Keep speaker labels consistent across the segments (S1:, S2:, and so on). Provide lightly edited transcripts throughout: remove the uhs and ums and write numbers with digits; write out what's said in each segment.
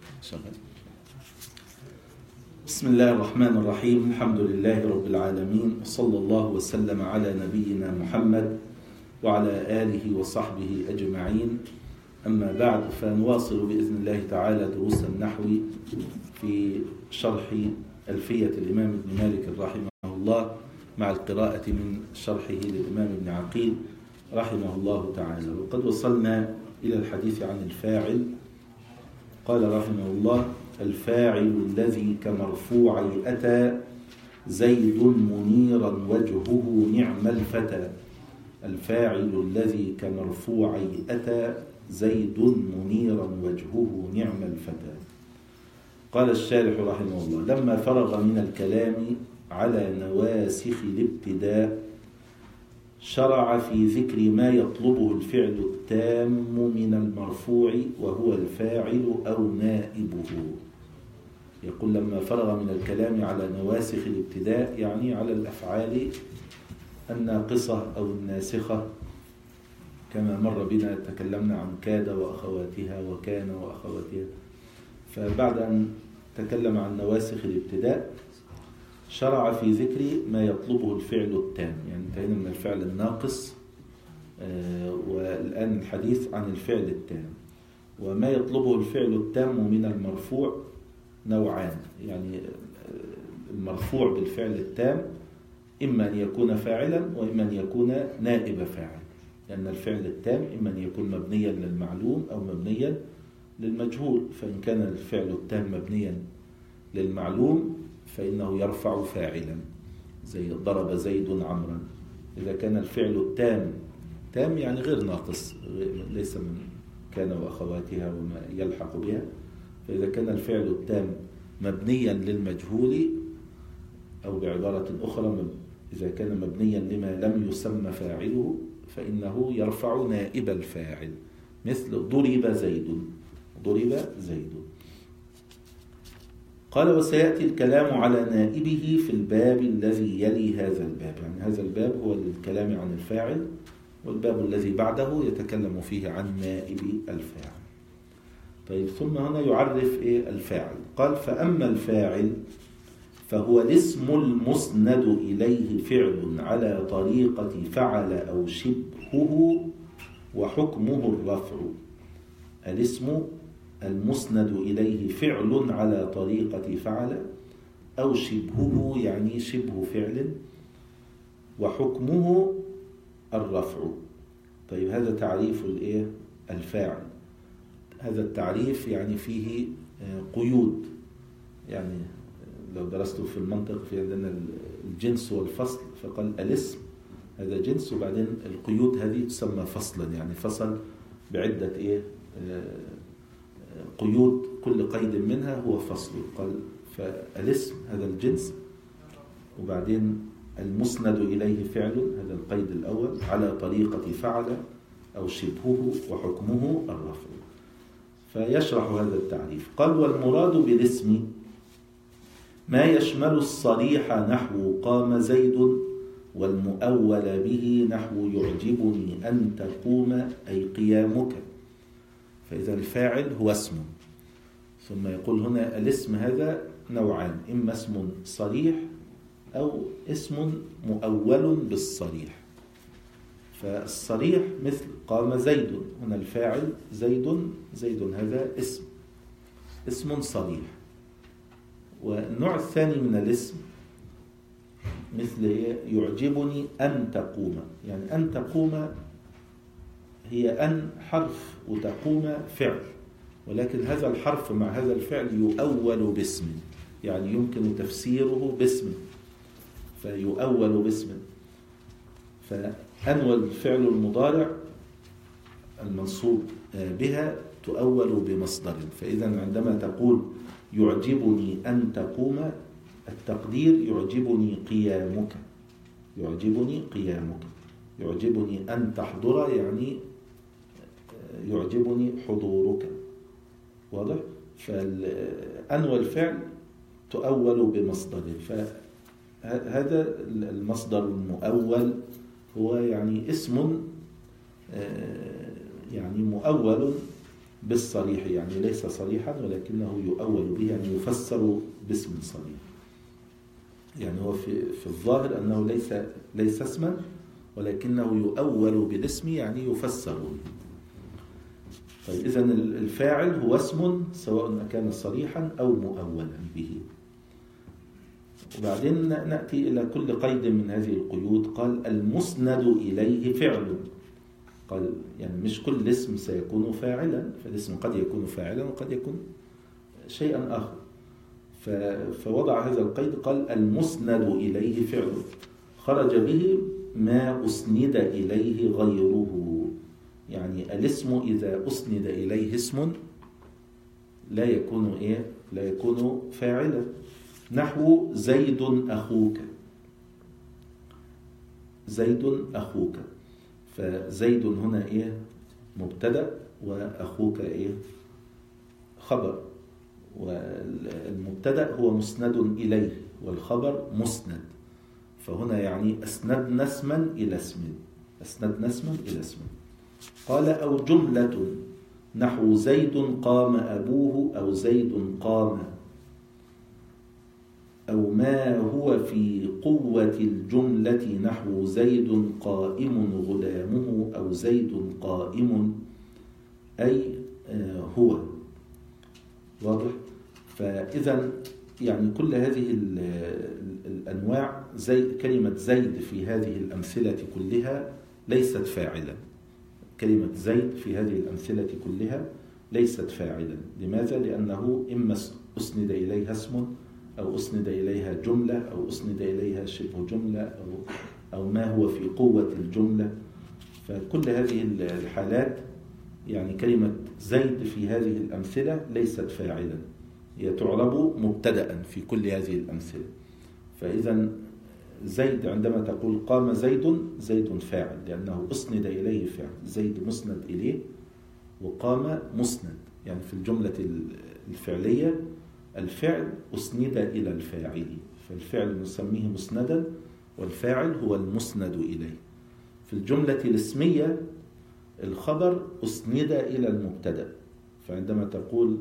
S1: بسم الله الرحمن الرحيم. الحمد لله رب العالمين، وصلى الله وسلم على نبينا محمد وعلى آله وصحبه أجمعين. أما بعد، فنواصل بإذن الله تعالى دروس النحو في شرح ألفية الإمام ابن مالك رحمه الله، مع القراءة من شرحه للإمام ابن عقيل رحمه الله تعالى. وقد وصلنا إلى الحديث عن الفاعل. قال رحمه الله: الفاعل الذي كمرفوعي أتى زيد منيرا وجهه نعم الفتى. الفاعل الذي كمرفوعي أتى زيد منيرا وجهه نعم الفتى. قال الشارح رحمه الله: لما فرغ من الكلام على نواسخ الابتداء شرع في ذكر ما يطلبه الفعل التام من المرفوع وهو الفاعل أو نائبه. يقول لما فرغ من الكلام على نواسخ الابتداء، يعني على الأفعال الناقصة أو الناسخة، كما مر بنا تكلمنا عن كاد وأخواتها وكان وأخواتها. فبعد أن تكلم عن نواسخ الابتداء شرع في ذكر ما يطلبه الفعل التام، يعني انتهينا من الفعل الناقص والآن الحديث عن الفعل التام. وما يطلبه الفعل التام من المرفوع نوعان، يعني المرفوع بالفعل التام إما أن يكون فاعلا وإما أن يكون نائب فاعل، لأن الفعل التام إما أن يكون مبنيا للمعلوم أو مبنيا للمجهول. فإن كان الفعل التام مبنيا للمعلوم فإنه يرفع فاعلا، زي ضرب زيد عمرا. إذا كان الفعل التام تام يعني غير ناقص، ليس من كان وأخواتها وما يلحق بها، فإذا كان الفعل التام مبنيا للمجهول، أو بعبارة أخرى إذا كان مبنيا لما لم يسمى فاعله فإنه يرفع نائب الفاعل، مثل ضرب زيد. ضرب زيد. قال: وسيأتي الكلام على نائبه في الباب الذي يلي هذا الباب. يعني هذا الباب هو الكلام عن الفاعل، والباب الذي بعده يتكلم فيه عن نائب الفاعل. طيب، ثم هنا يعرف الفاعل. قال: فأما الفاعل فهو الاسم المسند إليه فعل على طريقة فعل أو شبهه وحكمه الرفع. الاسم المسند إليه فعل على طريقة فعل أو شبهه، يعني شبه فعل، وحكمه الرفع. طيب، هذا تعريف الفاعل. هذا التعريف يعني فيه قيود. يعني لو درست في المنطق في عندنا الجنس والفصل، فقال الاسم هذا جنس، وبعدين القيود هذه تسمى فصلا، يعني فصل بعدة قيود، كل قيد منها هو فصل. قال: فالاسم هذا الجنس، وبعدين المسند إليه فعل، هذا القيد الأول، على طريقة فعل أو شبهه وحكمه الرفع. فيشرح هذا التعريف. قال: والمراد بالاسم ما يشمل الصريح نحو قام زيد، والمؤول به نحو يعجبني أن تقوم أي قيامك. فإذا الفاعل هو اسم. ثم يقول هنا الاسم هذا نوعان: إما اسم صريح أو اسم مؤول بالصريح. فالصريح مثل قام زيد، هنا الفاعل زيد، زيد هذا اسم صريح. والنوع الثاني من الاسم مثل يعجبني أن تقوم، يعني أن تقوم هي أن حرف وتقوم فعل، ولكن هذا الحرف مع هذا الفعل يؤول باسم، يعني يمكن تفسيره باسم، فيؤول باسم. فأنوى الفعل المضارع المنصوب بها تؤول بمصدر. فإذا عندما تقول يعجبني أن تقوم، التقدير يعجبني قيامك، يعجبني قيامك. يعجبني أن تحضر يعني يعجبني حضورك. واضح؟ فأنوى الفعل تؤول بمصدر. فهذا المصدر المؤول هو يعني اسم يعني مؤول بالصريح، يعني ليس صريحا ولكنه يؤول به، يعني يفسر باسم صريح. يعني هو في الظاهر أنه ليس اسما، ولكنه يؤول بالاسم، يعني يفسر به. طيب إذن الفاعل هو اسم سواء كان صريحا أو مؤولا به. وبعدين نأتي إلى كل قيد من هذه القيود. قال المسند إليه فعل. قال يعني مش كل اسم سيكون فاعلا، فالاسم قد يكون فاعلا وقد يكون شيئا آخر. فوضع هذا القيد، قال المسند إليه فعل خرج به ما أسند إليه غيره. يعني الاسم إذا أسند إليه اسم لا يكون فاعلا. نحو زيد أخوك. زيد أخوك، فزيد هنا مبتدأ، وأخوك خبر، والمبتدأ هو مسند إليه والخبر مسند. فهنا يعني أسندنا اسما إلى اسم. قال أو جملة نحو زيد قام أبوه أو زيد قام، أو ما هو في قوة الجملة نحو زيد قائم غلامه أو زيد قائم، أي هو. واضح؟ فإذا يعني كل هذه الأنواع، كلمة زيد في هذه الأمثلة كلها ليست فاعلا. كلمة زيد في هذه الأمثلة كلها ليست فاعلا. لماذا؟ لأنه إما أسند إليها اسم، أو أسند إليها جملة، أو أسند إليها شبه جملة، أو ما هو في قوة الجملة. فكل هذه الحالات يعني كلمة زيد في هذه الأمثلة ليست فاعلا، هي تعرب مبتدأ في كل هذه الأمثلة. فإذا زيد عندما تقول قام زيد فاعل، لأنه أسند إليه فعل. زيد مسند إليه، وقام مسند. يعني في الجملة الفعلية الفعل أسند إلى الفاعل، فالفعل نسميه مسندا، والفاعل هو المسند إليه. في الجملة الاسمية الخبر أسند إلى المبتدأ. فعندما تقول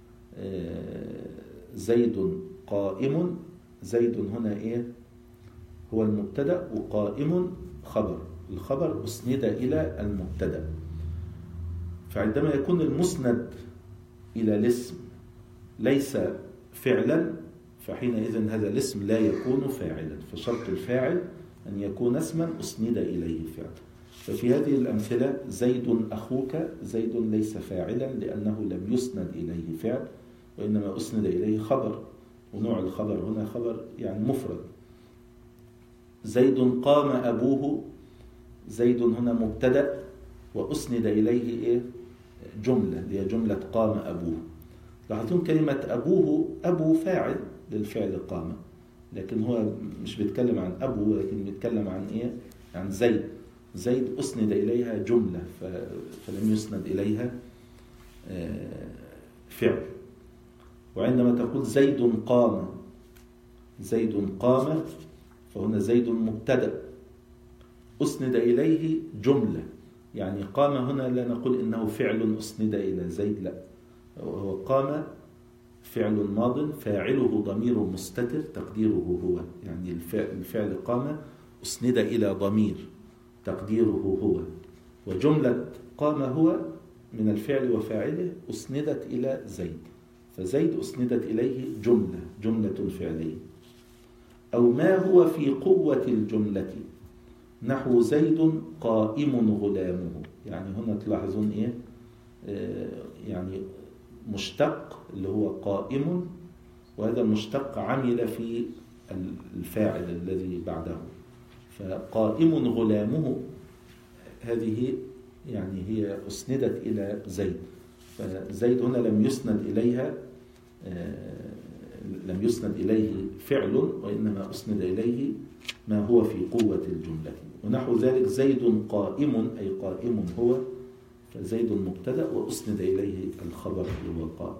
S1: زيد قائم، زيد هنا هو المبتدأ، وقائم خبر. الخبر أسند إلى المبتدأ. فعندما يكون المسند إلى الاسم ليس فعلا، فحينئذ هذا الاسم لا يكون فاعلا. فشرط الفاعل أن يكون اسما أسند إليه فعل. ففي هذه الأمثلة زيد أخوك، زيد ليس فاعلا لأنه لم يسند إليه فعل، وإنما أسند إليه خبر، ونوع الخبر هنا خبر يعني مفرد. زيد قام أبوه، زيد هنا مبتدأ وأسند إليه جملة، هي جملة قام أبوه. لاحظون كلمة أبوه، أبو فاعل للفعل قام، لكن هو مش بيتكلم عن أبو، لكن بيتكلم عن عن زيد أسند إليها جملة، فلم يسند إليها فعل. وعندما تقول زيد قام، فهنا زيد مبتدأ أسند إليه جملة. يعني قام هنا لا نقول إنه فعل أسند إلى زيد، لا، هو قام فعل ماض فاعله ضمير مستتر تقديره هو. يعني الفعل قام أسند إلى ضمير تقديره هو، وجملة قام هو من الفعل وفاعله أسندت إلى زيد، فزيد أسندت إليه جملة فعلية. أو ما هو في قوة الجملة نحو زيد قائم غلامه. يعني هنا تلاحظون يعني مشتق اللي هو قائم، وهذا المشتق عمل في الفاعل الذي بعده. فقائم غلامه هذه يعني هي أسندت إلى زيد، فزيد هنا لم يسند إليه فعل، وإنما أسند إليه ما هو في قوة الجملة. ونحو ذلك زيد قائم، أي قائم هو، فزيد مبتدأ وأسند إليه الخبر اللي هو قائم.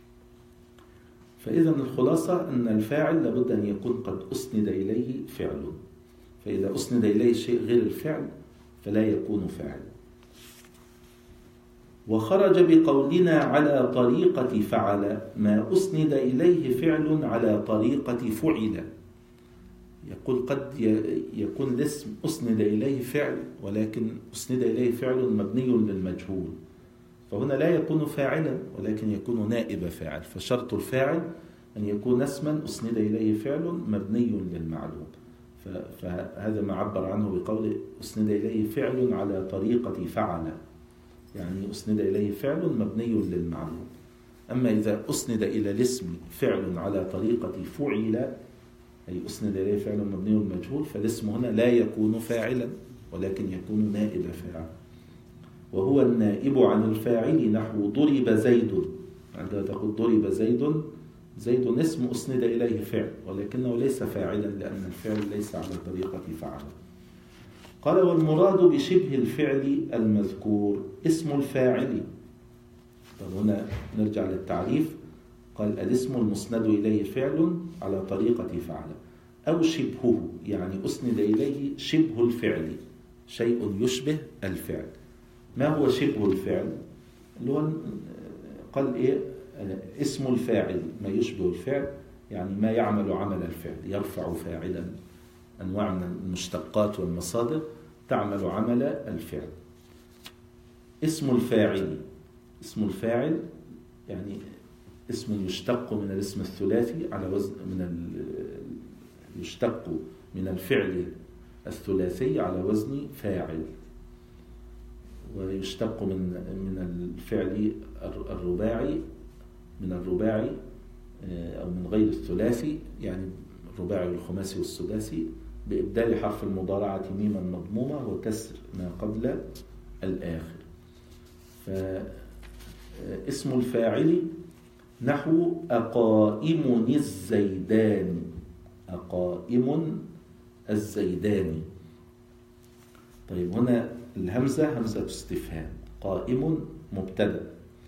S1: فإذا الخلاصة أن الفاعل لابد أن يكون قد أسند إليه فعل، فإذا أسند إليه شيء غير الفعل فلا يكون فاعل. وخرج بقولنا على طريقة فعل ما أسند إليه فعل على طريقة فعل. يقول قد يكون الاسم أسند إليه فعل، ولكن أسند إليه فعل مبني للمجهول، فهنا لا يكون فاعلا ولكن يكون نائب فاعل. فشرط الفاعل أن يكون اسما أسند إليه فعل مبني للمعلوم. فهذا ما عبر عنه بقول أسند إليه فعل على طريقة فعل، يعني أسند إليه فعل مبني للمعلوم. أما إذا أسند إلى الاسم فعل على طريقة فعل، أي أسند إليه فعل مبني للمجهول، فالاسم هنا لا يكون فاعلا ولكن يكون نائب فاعل. وهو النائب عن الفاعل نحو ضرب زيد. عندما تقول ضرب زيد، زيد اسم أسند إليه فعل ولكنه ليس فاعلا لأن الفعل ليس على طريقة فعل. قال والمراد بشبه الفعل المذكور اسم الفاعل. طب هنا نرجع للتعريف. قال الاسم المسند إليه فعل على طريقة فعل أو شبهه، يعني أسند إليه شبه الفعل، شيء يشبه الفعل. ما هو شبه الفعل؟ اللي هو قال إيه؟ اسم الفاعل ما يشبه الفعل، يعني ما يعمل عمل الفعل، يرفع فاعلا، أنواع من المشتقات والمصادر تعمل عمل الفعل. اسم الفاعل، اسم الفاعل يعني اسم يشتق من الاسم الثلاثي على وزن يشتق من الفعل الثلاثي على وزن فاعل، ويشتق من الفعل الرباعي، من الرباعي أو من غير الثلاثي، يعني الرباعي والخماسي والسداسي، بإبدال حرف المضارعة ميما مضمومة وكسر ما قبل الآخر. فاسم الفاعل نحو أقائم الزيدان، أقائم الزيدان. طيب هنا الهمزة همزة استفهام، قائم مبتدأ،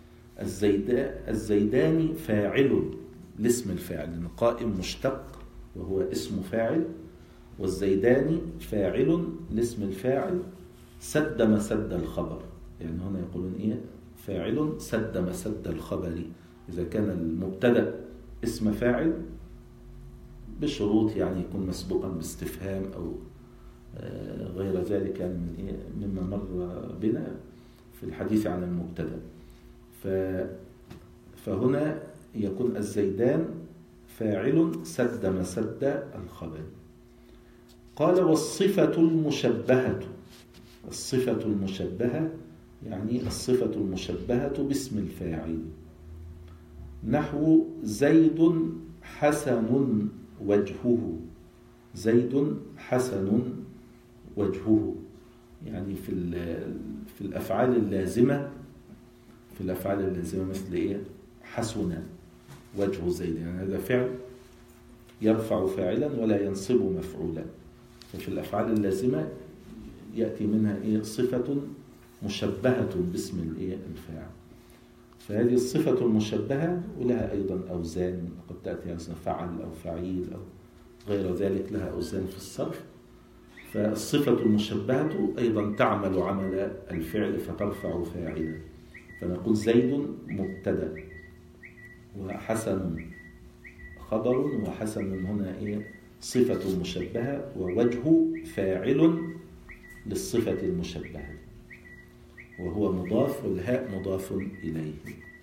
S1: الزيدان فاعل لاسم الفاعل، لأن قائم مشتق وهو اسم فاعل، والزيدان فاعل لاسم الفاعل سد مسد الخبر. يعني هنا يقولون إيه؟ فاعل سد مسد الخبر إذا كان المبتدأ اسم فاعل بشروط، يعني يكون مسبوقا باستفهام أو غير ذلك، يعني مما مر بنا في الحديث عن المبتدأ. فهنا يكون الزيدان فاعل سد مسد الخبر. قال والصفة المشبهة، الصفة المشبهة يعني الصفة المشبهة باسم الفاعل نحو زيد حسن وجهه، زيد حسن وجهه، يعني في الأفعال اللازمة، في الأفعال اللازمة مثل إيه؟ حسن وجه زيد، يعني هذا فعل يرفع فاعلا ولا ينصب مفعولا. ففي الأفعال اللازمة يأتي منها إيه؟ صفة مشبهة باسم الإيه؟ الفاعل. فهذه الصفة المشبهة ولها أيضا أوزان، قد تأتي أوزان فعل أو فعيل أو غير ذلك، لها أوزان في الصرف. فالصفة المشبهة أيضا تعمل عمل الفعل فترفع فاعلا. فنقول زيد مبتدأ وحسن خبر، وحسن هنا إيه؟ صفة مشبهة، ووجه فاعل للصفة المشبهة وهو مضاف، والهاء مضاف إليه.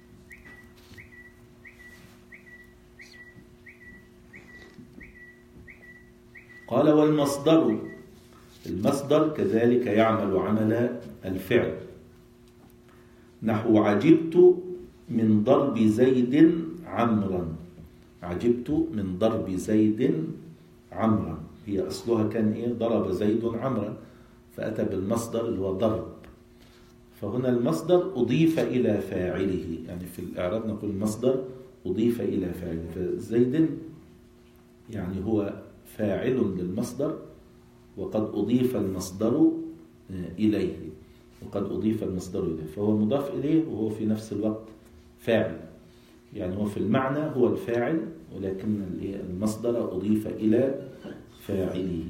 S1: قال والمصدر، المصدر كذلك يعمل عمل الفعل نحو عجبت من ضرب زيد عمرا، عجبت من ضرب زيد عمرا، هي أصلها كان إيه؟ ضرب زيد عمرا، فأتى بالمصدر اللي هو ضرب. فهنا المصدر أضيف إلى فاعله، يعني في الإعراب نقول المصدر أضيف إلى فاعله. فزيد يعني هو فاعل للمصدر، وقد أضيف المصدر إليه، وقد أضيف المصدر إليه، فهو مضاف إليه وهو في نفس الوقت فاعل، يعني هو في المعنى هو الفاعل ولكن المصدر أضيف إلى فاعله.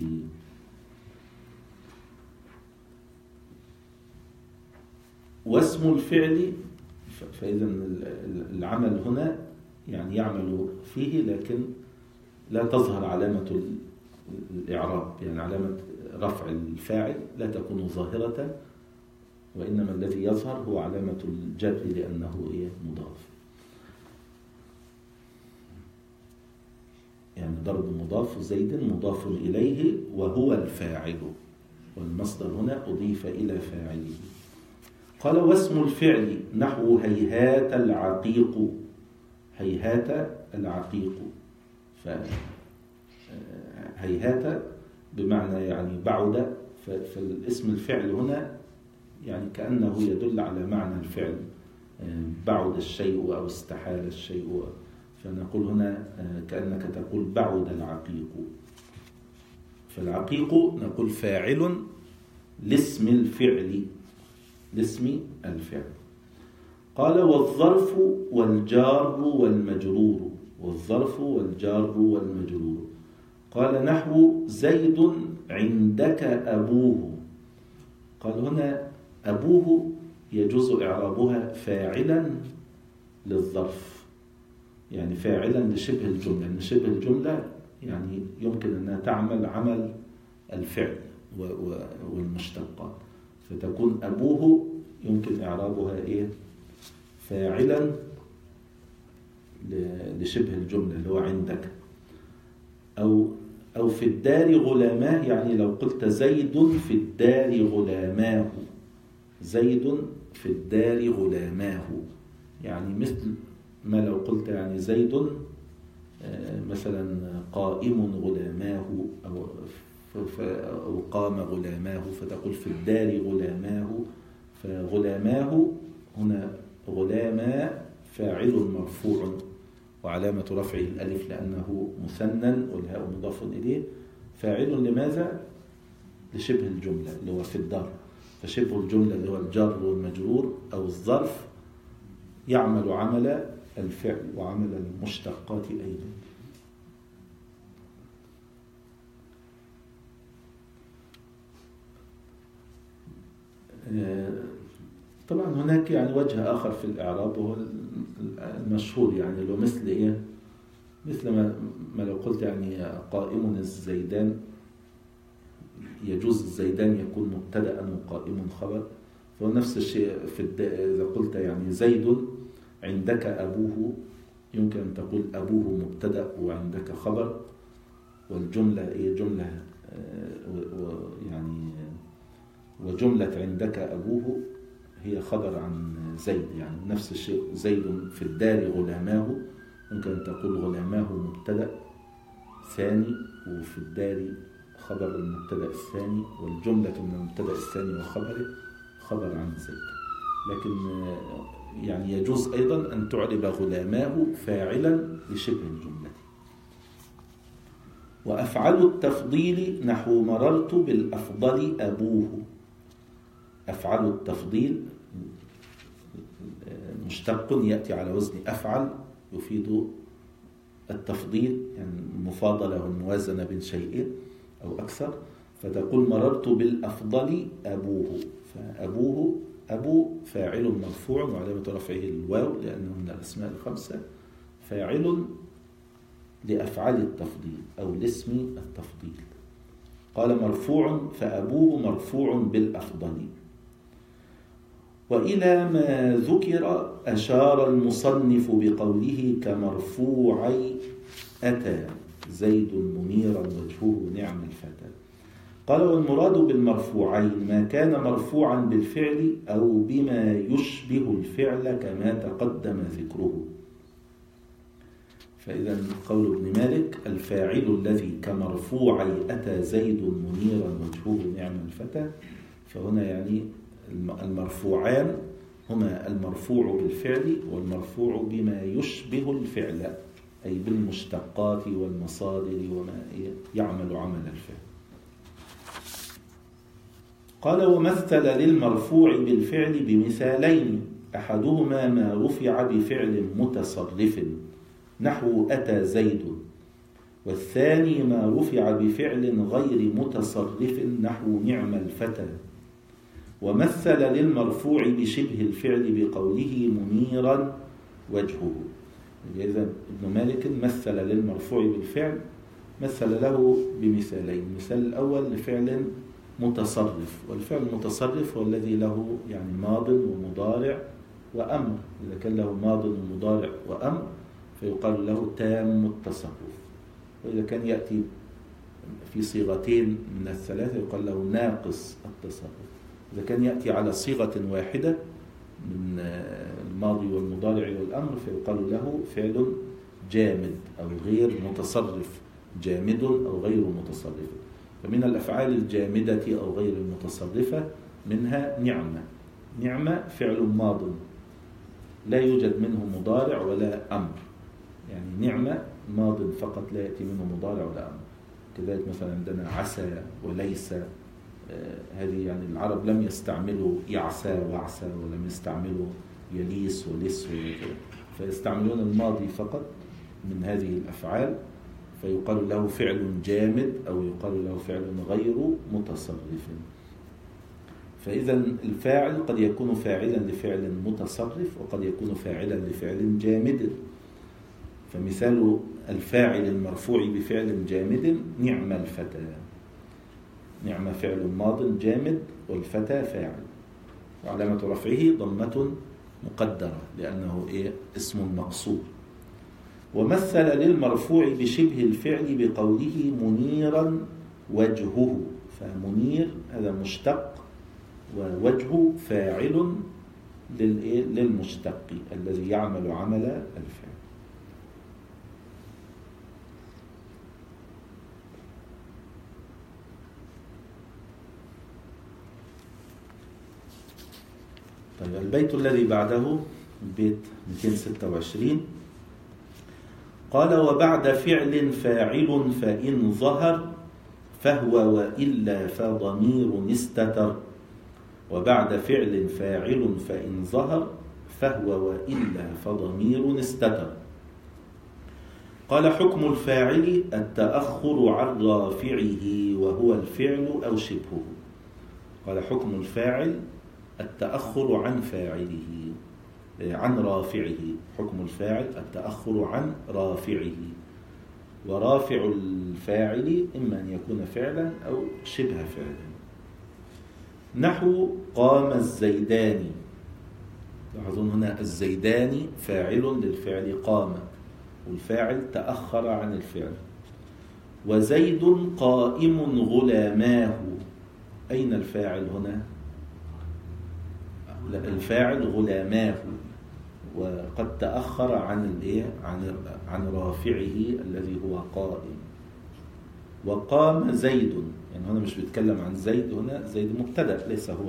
S1: واسم الفعل، فإذا العمل هنا يعني يعمل فيه، لكن لا تظهر علامة الإعراب، يعني علامة رفع الفاعل لا تكون ظاهرة، وإنما الذي يظهر هو علامة الجر لأنه مضاف. يعني ضرب مضاف، زيد مضاف إليه وهو الفاعل، والمصدر هنا أضيف إلى فاعله. قال واسم الفعل نحو هيهات العقيق. هيهات العقيق، فهيهات بمعنى يعني بعد، فالاسم الفعل هنا يعني كأنه يدل على معنى الفعل، بعد الشيء أو استحال الشيء، فنقول هنا كأنك تقول بعد العقيق. فالعقيق نقول فاعل لاسم الفعل، لاسم الفعل. قال والظرف والجار والمجرور. والظرف والجار والمجرور. قال نحو زيد عندك أبوه. قال هنا أبوه يجوز إعرابها فاعلا للظرف، يعني فاعلا لشبه الجملة، لأن شبه الجملة يعني يمكن أنها تعمل عمل الفعل والمشتقات، فتكون أبوه يمكن إعرابها فاعلا لشبه الجملة اللي هو عندك، أو في الدار غلاماه، يعني لو قلت زيد في الدار غلاماه، زيد في الدار غلاماه، يعني مثل ما لو قلت يعني زيد مثلا قائم غلاماه أو قام غلاماه، فتقول في الدار غلاماه. فغلاماه هنا غلاما فاعل مرفوع، وعلامة رفعه الألف لأنه مثنى والهاء مضاف إليه. فاعل لماذا؟ لشبه الجملة اللي هو في الدار، فشبه الجملة اللي هو الجر والمجرور أو الظرف يعمل عمل الفعل وعمل المشتقات أيضا. طبعا هناك يعني وجه آخر في الإعراب وهو المشهور، يعني لو مثل مثل ما لو قلت يعني قائم الزيدان، يجوز الزيدان يكون مبتدأ وقائم خبر، فهو نفس الشيء إذا قلت يعني زيد عندك أبوه، يمكن أن تقول أبوه مبتدأ وعندك خبر، والجملة جملة يعني وجملة عندك أبوه هي خبر عن زيد، يعني نفس الشيء. زيد في الدار غلاماه، ممكن أن تقول غلاماه مبتدأ ثاني، وفي الدار خبر المبتدأ الثاني، والجملة من المبتدأ الثاني وخبره خبر عن زيد. لكن يعني يجوز أيضا أن تعرب غلاماه فاعلا لشبه الجملة. وأفعل التفضيل نحو مررت بالأفضل أبوه. أفعل التفضيل مشتق يأتي على وزن أفعل، يفيد التفضيل، يعني المفاضلة والموازنة بين شيئين أو أكثر، فتقول مررت بالأفضل أبوه. فأبوه أبو فاعل مرفوع وعلامة رفعه الواو لأنه من الأسماء الخمسة، فاعل لأفعال التفضيل أو لاسم التفضيل. قال مرفوع، فأبوه مرفوع بالأفضل. وإلى ما ذكر أشار المصنف بقوله كمرفوعي أتى زيد منيرا وجهه نعم الفتى. قال والمراد بالمرفوعين ما كان مرفوعا بالفعل أو بما يشبه الفعل كما تقدم ذكره. فإذا قول ابن مالك الفاعل الذي كمرفوعي أتى زيد منيرا وجهه نعم الفتى، فهنا يعني المرفوعان هما المرفوع بالفعل والمرفوع بما يشبه الفعل، أي بالمشتقات والمصادر وما يعمل عمل الفعل. قال ومثل للمرفوع بالفعل بمثالين، أحدهما ما رفع بفعل متصرف نحو أتى زيد، والثاني ما رفع بفعل غير متصرف نحو نعم الفتى. ومثل للمرفوع بشبه الفعل بقوله منيرا وجهه. إذا ابن مالك مثل للمرفوع بالفعل، مثل له بمثالين. المثال الأول لفعل متصرف، والفعل المتصرف هو الذي له يعني ماض ومضارع وأمر. إذا كان له ماض ومضارع وأمر فيقال له تام التصرف، وإذا كان يأتي في صيغتين من الثلاثة يقال له ناقص التصرف. إذا كان يأتي على صيغة واحدة من الماضي والمضارع والأمر فيقال له فعل جامد أو غير متصرف، جامد أو غير متصرف. فمن الأفعال الجامدة أو غير المتصرفة منها نعمة. نعمة فعل ماض لا يوجد منه مضارع ولا أمر، يعني نعمة ماض فقط لا يأتي منه مضارع ولا أمر. كذلك مثلا عندنا عسى وليس، هذه يعني العرب لم يستعملوا يعسى وعسى، ولم يستعملوا يليس ولس وكذا، فيستعملون الماضي فقط من هذه الأفعال، فيقال له فعل جامد أو يقال له فعل غير متصرف. فإذا الفاعل قد يكون فاعلا لفعل متصرف وقد يكون فاعلا لفعل جامد. فمثال الفاعل المرفوع بفعل جامد نعم الفتى. نعم فعل ماض جامد والفتى فاعل، وعلامة رفعه ضمة مقدرة لأنه اسم مقصور. ومثل للمرفوع بشبه الفعل بقوله منيرا وجهه. فمنير هذا مشتق ووجه فاعل للمشتق الذي يعمل عمل الفعل. طيب البيت الذي بعده البيت 226 قال: وبعد فعل فاعل فإن ظهر فهو وإلا فضمير استتر. وبعد فعل فاعل فإن ظهر فهو وإلا فضمير استتر. قال: حكم الفاعل التأخر عن رافعه وهو الفعل أو شبهه. قال: حكم الفاعل التأخر عن فاعله عن رافعه. حكم الفاعل التأخر عن رافعه، ورافع الفاعل إما أن يكون فعلا أو شبه فعلا. نحو قام الزيدان. لاحظون هنا الزيدان فاعل للفعل قام، والفاعل تأخر عن الفعل. وزيد قائم غلاماه. أين الفاعل هنا؟ الفاعل غلاماه، وقد تأخر عن رافعه الذي هو قائم. وقام زيد، يعني هنا مش بيتكلم عن زيد، هنا زيد مبتدأ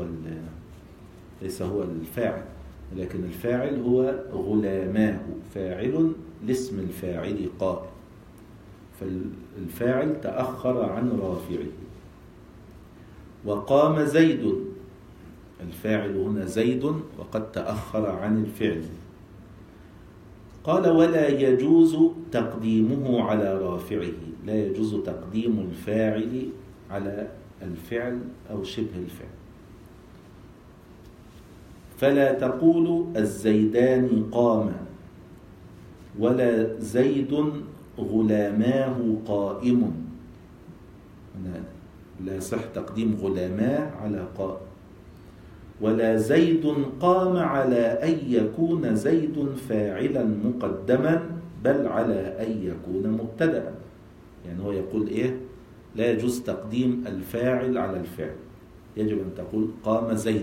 S1: ليس هو الفاعل، لكن الفاعل هو غلاماه، فاعل لاسم الفاعل قائم، فالفاعل تأخر عن رافعه. وقام زيد، الفاعل هنا زيد وقد تأخر عن الفعل. قال: ولا يجوز تقديمه على رافعه. لا يجوز تقديم الفاعل على الفعل أو شبه الفعل. فلا تقول الزيدان قام، ولا زيد غلاماه قائم. لا يصح تقديم غلاماه على قائم. ولا زيد قام على أن يكون زيد فاعلا مقدما، بل على أن يكون مبتدأ. يعني هو يقول لا يجوز تقديم الفاعل على الفعل، يجب أن تقول قام زيد.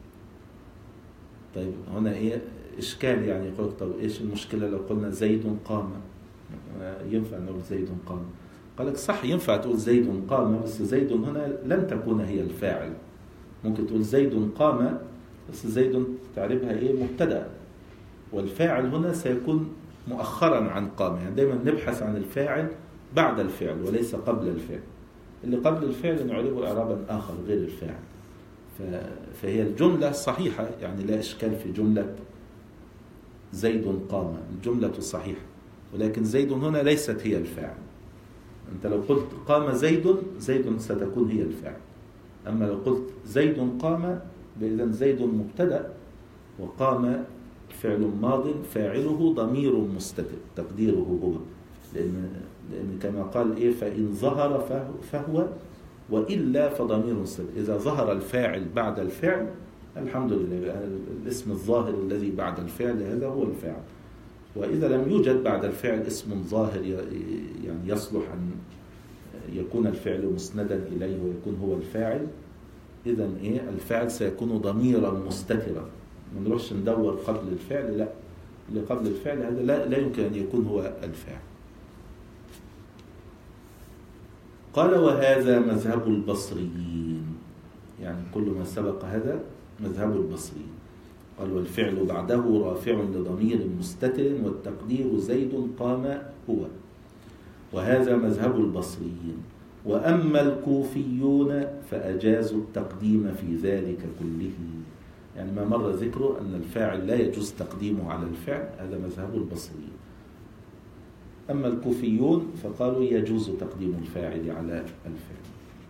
S1: طيب هنا إشكال، يعني يقول طب إيش المشكلة لو قلنا زيد قام؟ ينفع نقول زيد قام؟ قال لك صح، ينفع تقول زيد قام، بس زيد هنا لن تكون هي الفاعل. ممكن تقول زيد قام، بس زيد تعرفها مبتدأ، والفاعل هنا سيكون مؤخرا عن قام. يعني دائما نبحث عن الفاعل بعد الفعل وليس قبل الفعل. اللي قبل الفعل نعربه إعرابا آخر غير الفاعل. فهي الجملة صحيحة، يعني لا إشكال في جملة زيد قام، الجملة صحيحة، ولكن زيد هنا ليست هي الفاعل. أنت لو قلت قام زيد، زيد ستكون هي الفاعل. أما لو قلت زيد قام إذن زيد مبتدأ وقام فعل ماض فاعله ضمير مستتر تقديره هو، لأن كما قال فإن ظهر فهو وإلا فضمير مستتر. إذا ظهر الفاعل بعد الفعل الحمد لله، الاسم الظاهر الذي بعد الفعل هذا هو الفاعل. وإذا لم يوجد بعد الفعل اسم ظاهر يعني يصلح أن يكون الفعل مسندا إليه ويكون هو الفاعل، إذن الفاعل سيكون ضميرا مستترا. ما نروحش ندور قبل الفعل، لا، اللي قبل الفعل هذا لا يمكن أن يكون هو الفاعل. قال وهذا مذهب البصريين، يعني كل ما سبق هذا مذهب البصريين. قال والفعل بعده رافع لضمير مستتر والتقدير زيد قام هو، وهذا مذهب البصريين. وأما الكوفيون فأجازوا التقديم في ذلك كله، يعني ما مر ذكره أن الفاعل لا يجوز تقديمه على الفعل، هذا مذهب البصريين. أما الكوفيون فقالوا يجوز تقديم الفاعل على الفعل.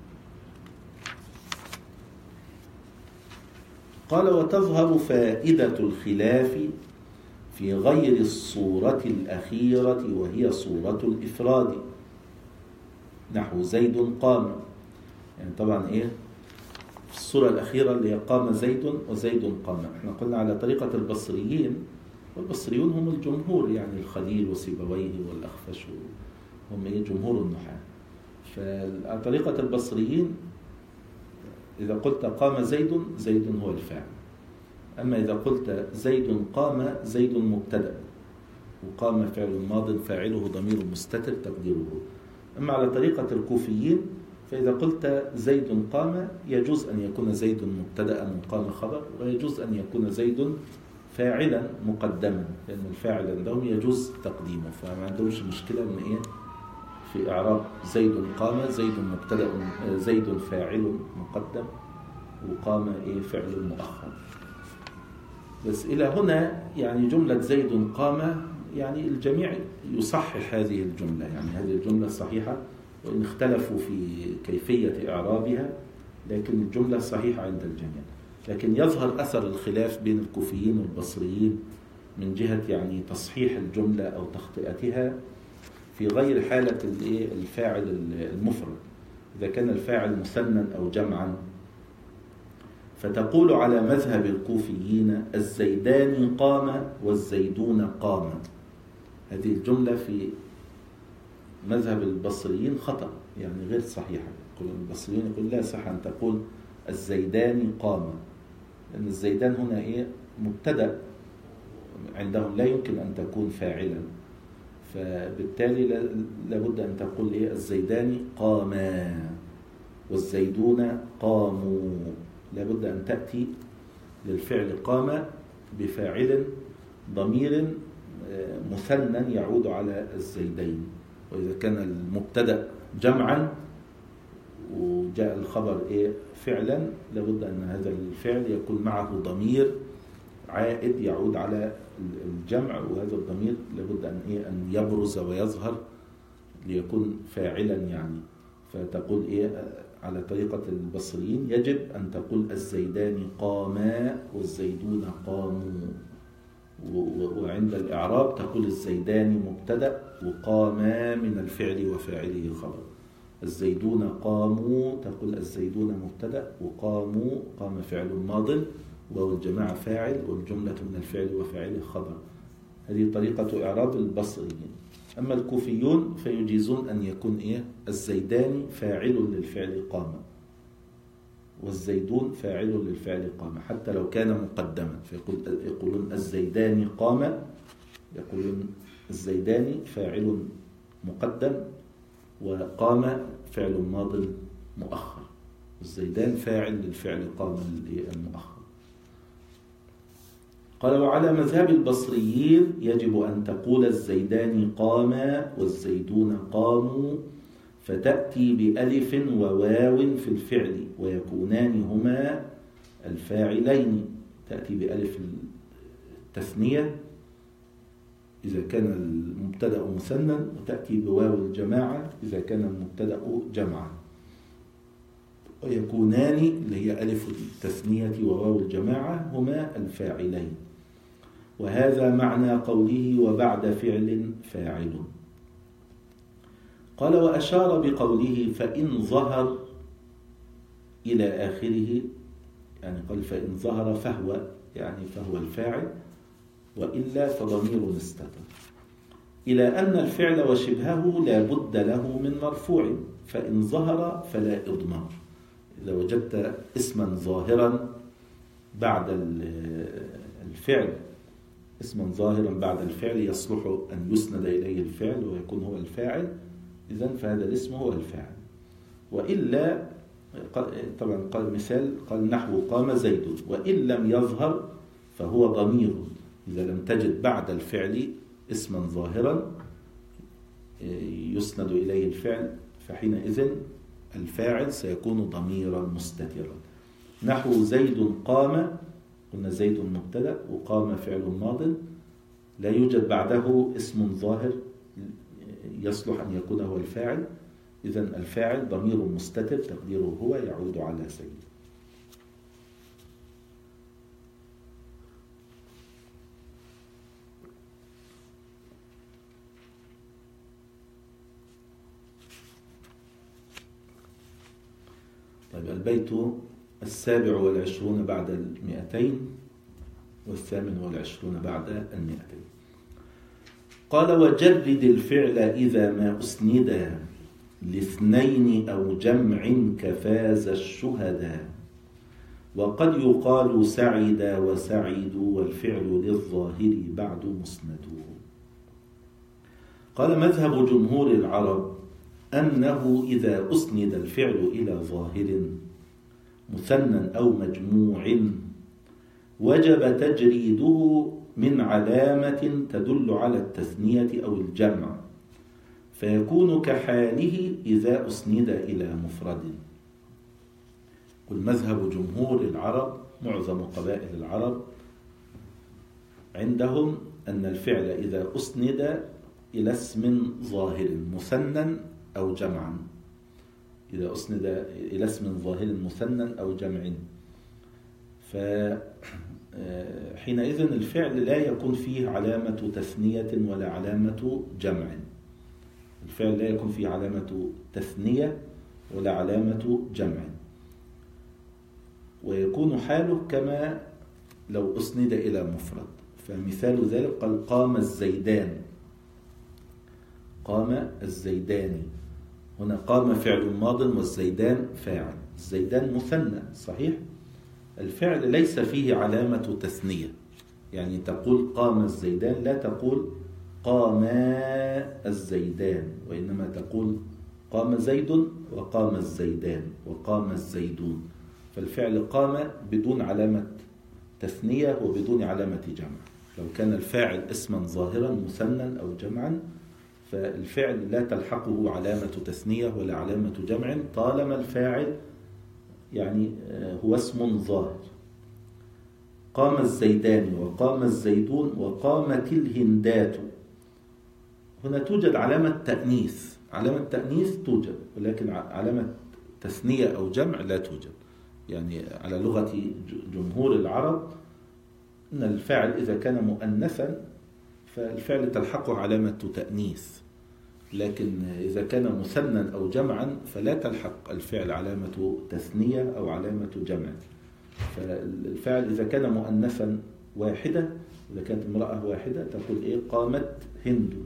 S1: قال وتظهر فائدة الخلاف في غير الصورة الأخيرة وهي صورة الإفراد، نحو زيد قام، يعني طبعا في الصورة الأخيرة اللي هي قام زيد وزيد قام. احنا قلنا على طريقة البصريين، والبصريون هم الجمهور، يعني الخليل وسيبويه والأخفش هم جمهور النحاة. فعلى طريقة البصريين إذا قلت قام زيد، زيد هو الفاعل. أما إذا قلت زيد قام، زيد مبتدأ، وقام فعل ماض فاعله ضمير مستتر تقديره. أما على طريقة الكوفيين فإذا قلت زيد قام يجوز أن يكون زيد مبتدأ وقام خبر، ويجوز أن يكون زيد فاعلا مقدما، لأن الفاعل عندهم يجوز تقديمه، فما عندهمش مشكلة أن في إعراب زيد قام، زيد مبتدأ، زيد فاعل مقدم، وقام فعل مؤخر. بس إلى هنا يعني جملة زيد قام، يعني الجميع يصحح هذه الجملة، يعني هذه الجملة صحيحة، وإن اختلفوا في كيفية إعرابها، لكن الجملة صحيحة عند الجميع. لكن يظهر أثر الخلاف بين الكوفيين والبصريين من جهة يعني تصحيح الجملة أو تخطئتها في غير حالة الفاعل المفرد. إذا كان الفاعل مثنى أو جمعا فتقول على مذهب الكوفيين الزيدان قام والزيدون قام. هذه الجملة في مذهب البصريين خطأ، يعني غير صحيحة. البصريين يقول لا صح أن تقول الزيدان قام، لأن الزيدان هنا مبتدأ عندهم، لا يمكن أن تكون فاعلا، فبالتالي لابد أن تقول الزيدان قاما والزيدون قاموا. لابد أن تأتي للفعل قام بفاعل ضمير مثنى يعود على الزيدين. وإذا كان المبتدأ جمعا وجاء الخبر فعلا، لابد أن هذا الفعل يكون معه ضمير عائد يعود على الجمع، وهذا الضمير لابد أن يبرز ويظهر ليكون فاعلا يعني. فتقول على طريقة البصريين يجب أن تقول الزيدان قاما والزيدون قاموا، وعند الإعراب تقول الزيدان مبتدأ وقاما من الفعل وفاعله خبر. الزيدون قاموا تقول الزيدون مبتدأ وقاموا قام فعل ماض والجماعة فاعل والجملة من الفعل وفاعله خبر. هذه طريقة إعراب البصريين. أما الكوفيون فيجيزون أن يكون الزيدان فاعل للفعل قام والزيدون فاعل للفعل قام، حتى لو كان مقدما، فيقولون الزيدان قام، يقولون الزيدان فاعل مقدم وقام فعل ماض مؤخر، الزيدان فاعل للفعل قام المؤخر. قال وعلى مذهب البصريين يجب أن تقول الزيدان قاما والزيدون قاموا، فتأتي بألف وواو في الفعل ويكونان هما الفاعلين. تأتي بألف التثنية إذا كان المبتدأ مثنى، وتأتي بواو الجماعة إذا كان المبتدأ جمعا. ويكونان اللي هي ألف التثنية وواو الجماعة هما الفاعلين. وهذا معنى قوله وبعد فعل فاعل. قال وأشار بقوله فإن ظهر إلى آخره، يعني قال فإن ظهر فهو الفاعل، وإلا فضمير استتر، إلى أن الفعل وشبهه لا بد له من مرفوع، فإن ظهر فلا إضمار. إذا وجدت اسما ظاهرا بعد الفعل، اسما ظاهرا بعد الفعل يصلح أن يسند إليه الفعل ويكون هو الفاعل، إذن فهذا الاسم هو الفاعل. وإلا طبعا قال مثال، قال نحو قام زيد، وإن لم يظهر فهو ضمير. إذا لم تجد بعد الفعل اسما ظاهرا يسند إليه الفعل، فحينئذ الفاعل سيكون ضميرا مستترا. نحو زيد قام، قلنا زيد مبتدأ وقام فعل ماض، لا يوجد بعده اسم ظاهر يصلح أن يكون هو الفاعل، إذن الفاعل ضمير مستتر تقديره هو يعود على زيد. طيب البيت 27 بعد 200 و28 بعد 200. قال وجرد الفعل إذا ما أسند لاثنين أو جمع كفاز الشهداء، وقد يقال سعد وسعيد والفعل للظاهر بعد مسند. قال مذهب جمهور العرب أنه إذا أسند الفعل إلى ظاهر مثنى أو مجموع وجب تجريده من علامة تدل على التثنية أو الجمع، فيكون كحاله إذا أسند إلى مفرد. قل مذهب جمهور العرب، معظم قبائل العرب عندهم أن الفعل إذا أسند إلى اسم ظاهر مثنى أو جمعا، إذا أسند إلى اسم ظاهر مثنى أو جمع، فحينئذ الفعل لا يكون فيه علامة تثنية ولا علامة جمع. الفعل لا يكون فيه علامة تثنية ولا علامة جمع، ويكون حاله كما لو أسند إلى مفرد. فمثال ذلك قال قام الزيدان، قام الزيدان، هنا قام فعل ماض والزيدان فاعل. الزيدان مثنى صحيح، الفعل ليس فيه علامة تثنية، يعني تقول قام الزيدان لا تقول قام الزيدان، وإنما تقول قام زيد وقام الزيدان وقام الزيدون. فالفعل قام بدون علامة تثنية وبدون علامة جمع. لو كان الفاعل اسما ظاهرا مثنى أو جمعا فالفعل لا تلحقه علامة تثنية ولا علامة جمع طالما الفاعل يعني هو اسم ظاهر. قام الزيدان وقام الزيدون وقامت الهندات، هنا توجد علامة تأنيث، علامة تأنيث توجد، ولكن علامة تثنية أو جمع لا توجد. يعني على لغة جمهور العرب أن الفاعل إذا كان مؤنثا فالفعل تلحقه علامة تأنيث، لكن إذا كان مثنى أو جمعا فلا تلحق الفعل علامة تثنية أو علامة جمع. فالفعل إذا كان مؤنثا واحدة، إذا كانت امرأة واحدة تقول إيه قامت هند،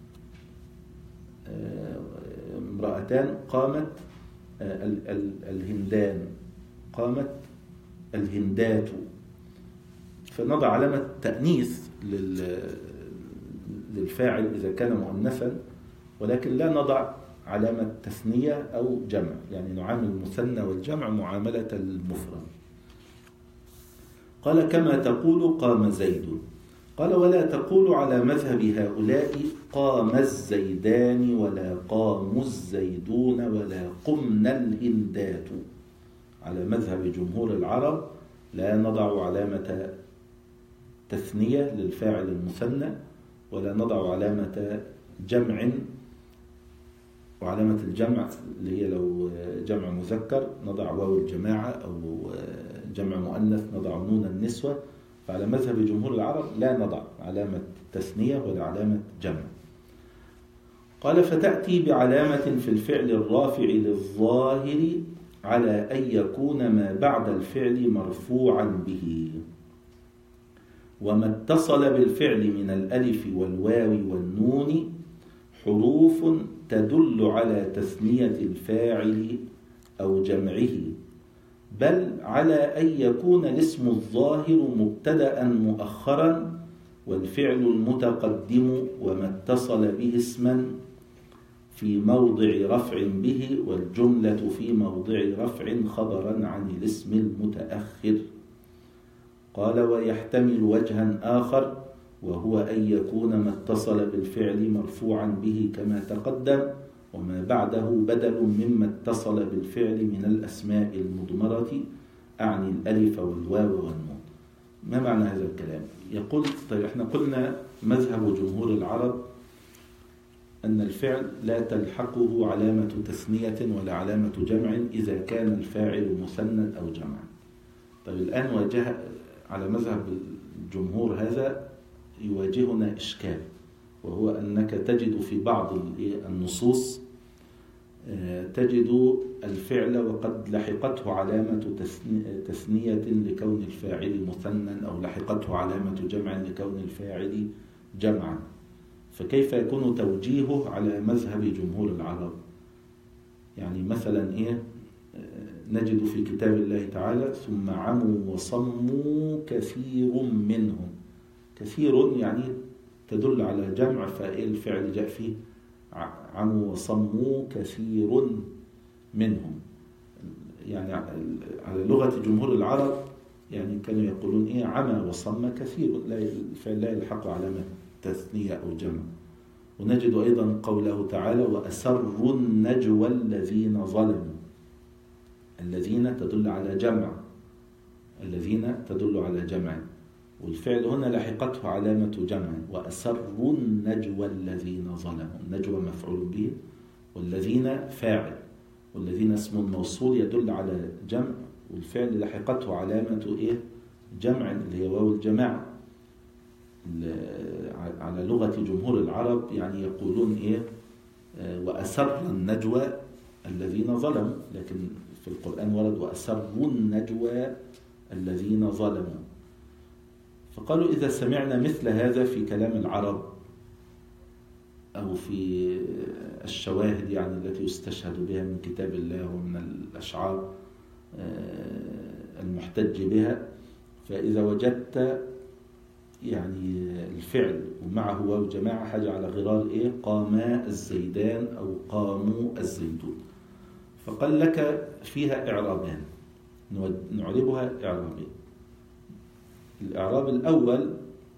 S1: امرأتان قامت الهندان، قامت الهندات. فنضع علامة تأنيث للفاعل إذا كان مؤنثا، ولكن لا نضع علامة تثنية أو جمع، يعني نعامل المثنى والجمع معاملة المفرد. قال كما تقول قام زيد. قال ولا تقول على مذهب هؤلاء قام الزيدان ولا قاموا الزيدون ولا قمنا الهندات. على مذهب جمهور العرب لا نضع علامة تثنية للفاعل المثنى ولا نضع علامة جمع وعلامة الجمع اللي هي لو جمع مذكر نضع واو الجماعة، أو جمع مؤنث نضع نون النسوة. فعلى مذهب جمهور العرب لا نضع علامة تثنية ولا علامة جمع. قال فتأتي بعلامة في الفعل الرافع للظاهر على أن يكون ما بعد الفعل مرفوعا به، وما اتصل بالفعل من الألف والواو والنون حروف تدل على تثنية الفاعل أو جمعه، بل على أن يكون الاسم الظاهر مبتدأ مؤخرا والفعل المتقدم وما اتصل به اسما في موضع رفع به، والجملة في موضع رفع خبرا عن الاسم المتأخر. قال ويحتمل وجها آخر، وهو أن يكون ما اتصل بالفعل مرفوعا به كما تقدم، وما بعده بدل مما اتصل بالفعل من الأسماء المضمرة، أعني الألف والواو والنون. ما معنى هذا الكلام؟ يقول طيب احنا قلنا مذهب جمهور العرب أن الفعل لا تلحقه علامة تثنية ولا علامة جمع إذا كان الفاعل مثنى أو جمعا. طيب الآن واجه على مذهب الجمهور هذا يواجهنا إشكال، وهو أنك تجد في بعض النصوص تجد الفعل وقد لحقته علامة تثنية لكون الفاعل مثنى، أو لحقته علامة جمع لكون الفاعل جمعا. فكيف يكون توجيهه على مذهب جمهور العرب؟ يعني مثلا نجد في كتاب الله تعالى ثم عموا وصموا كثير منهم. كثير يعني تدل على جمع، فالفعل جاء فيه عموا وصموا كثير منهم. يعني على لغة جمهور العرب يعني كانوا يقولون عمى وصم كثير، الفعل لا يلحق علامة تثنية أو جمع. ونجد أيضا قوله تعالى وأسروا النجوى الذين ظلموا. الذين تدل على جمع، الذين تدل على جمع، والفعل هنا لحقته علامة جمع. وأسروا النجوى الذين ظلموا، النجوى مفعول به والذين فاعل، والذين اسم موصول يدل على جمع، والفعل لحقته علامة جمع اللي هي واو الجماعة. على لغة جمهور العرب يعني يقولون وأسر النجوى الذين ظلموا، لكن في القرآن ورد وأسروا النجوى الذين ظلموا. فقالوا إذا سمعنا مثل هذا في كلام العرب أو في الشواهد يعني التي يستشهد بها من كتاب الله ومن الأشعار المحتج بها، فإذا وجدت يعني الفعل ومعه واو جماعة حاجة على غرار قاما الزيدان أو قاموا الزيدون، فقال لك فيها إعرابان نعربها إعرابين. الإعراب الأول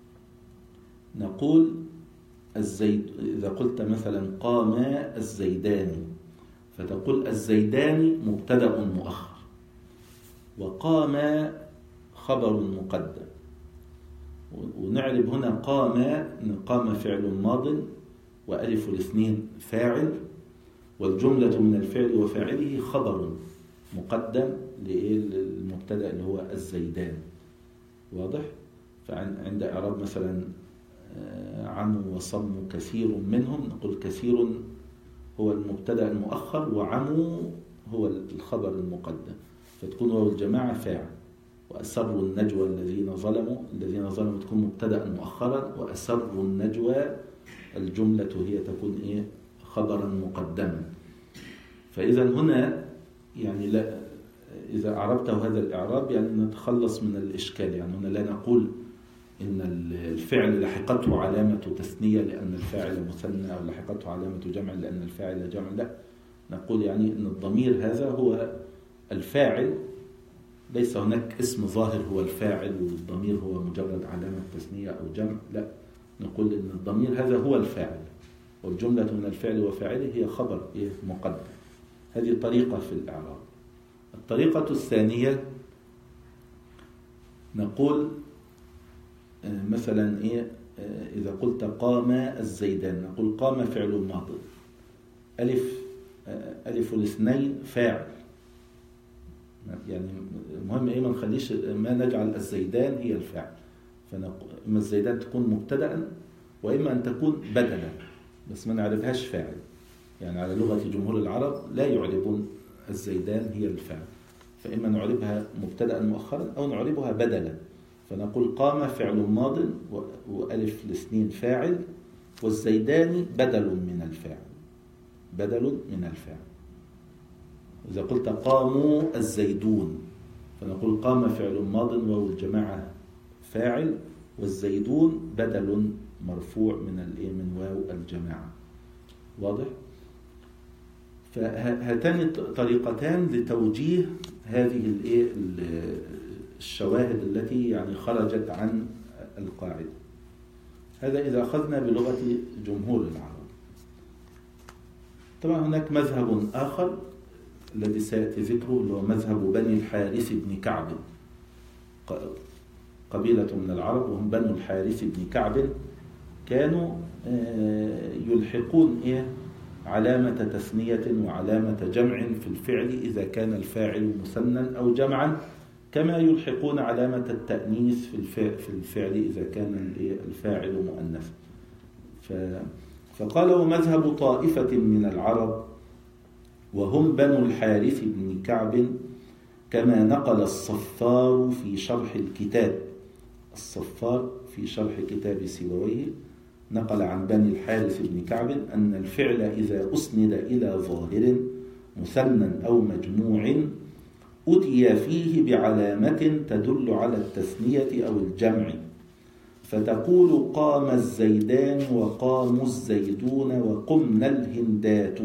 S1: نقول الزيد، إذا قلت مثلا قاما الزيدان فتقول الزيدان مبتدأ مؤخر، وقاما خبر مقدم. ونعرب هنا قام فعل ماض وألف الاثنين فاعل، والجملة من الفعل وفاعله خبر مقدم للمبتدأ اللي هو الزيدان. واضح؟ فعند إعراب مثلا عموا وصموا كثير منهم نقول كثير هو المبتدأ المؤخر وعموا هو الخبر المقدم، فتكون واو الجماعة فاعل. وأسروا النجوى الذين ظلموا تكون مبتدأ مؤخرا، وأسروا النجوى الجملة هي تكون خبرا مقدما. فإذا هنا يعني لا، إذا أعربته هذا الإعراب يعني نتخلص من الإشكال. يعني هنا لا نقول إن الفعل لحقته علامة تثنية لأن الفاعل مثنى، أو لحقته علامة جمع لأن الفاعل جمع، لا، نقول يعني إن الضمير هذا هو الفاعل، ليس هناك اسم ظاهر هو الفاعل والضمير هو مجرد علامة تثنية أو جمع، لا، نقول إن الضمير هذا هو الفاعل والجملة من الفعل وفاعله هي خبر مقدم. هذه طريقة في الإعراب. الطريقة الثانية نقول مثلا إذا قلت قام الزيدان نقول قام فعل ماض، ألف ألف الاثنين فاعل. يعني المهم إيه، ما نخليش ما نجعل الزيدان هي الفاعل. إما الزيدان تكون مبتدأ وإما أن تكون بدلا، بس ما نعرفهاش فاعل. يعني على لغة جمهور العرب لا يعربون الزيدان هي الفاعل، فإما نعربها مبتدأ مؤخرا أو نعربها بدلا. فنقول قام فعل ماض وألف الاثنين فاعل، والزيدان بدل من الفاعل، بدل من الفاعل. إذا قلت قاموا الزيدون فنقول قام فعل ماض واو الجماعة فاعل، والزيدون بدل مرفوع من واو الجماعة. واضح؟ فهاتان طريقتان لتوجيه هذه الشواهد التي يعني خرجت عن القاعدة. هذا إذا أخذنا بلغة جمهور العرب. طبعا هناك مذهب آخر الذي سيأتي ذكره، اللي هو مذهب بني الحارث بن كعب، قبيلة من العرب وهم بنو الحارث بن كعب، كانوا يلحقون علامة تثنية وعلامة جمع في الفعل إذا كان الفاعل مثنى أو جمعا، كما يلحقون علامة التأنيث في الفعل إذا كان الفاعل مؤنث. فقال ومذهب طائفة من العرب وهم بنو الحارث بن كعب، كما نقل الصفار في شرح الكتاب. الصفار في شرح كتاب سيبويه نقل عن بني الحارث بن كعب أن الفعل إذا أسند إلى ظاهر مثنى أو مجموع أتي فيه بعلامة تدل على التثنية أو الجمع، فتقول قام الزيدان وقاموا الزيدون وقمنا الهندات،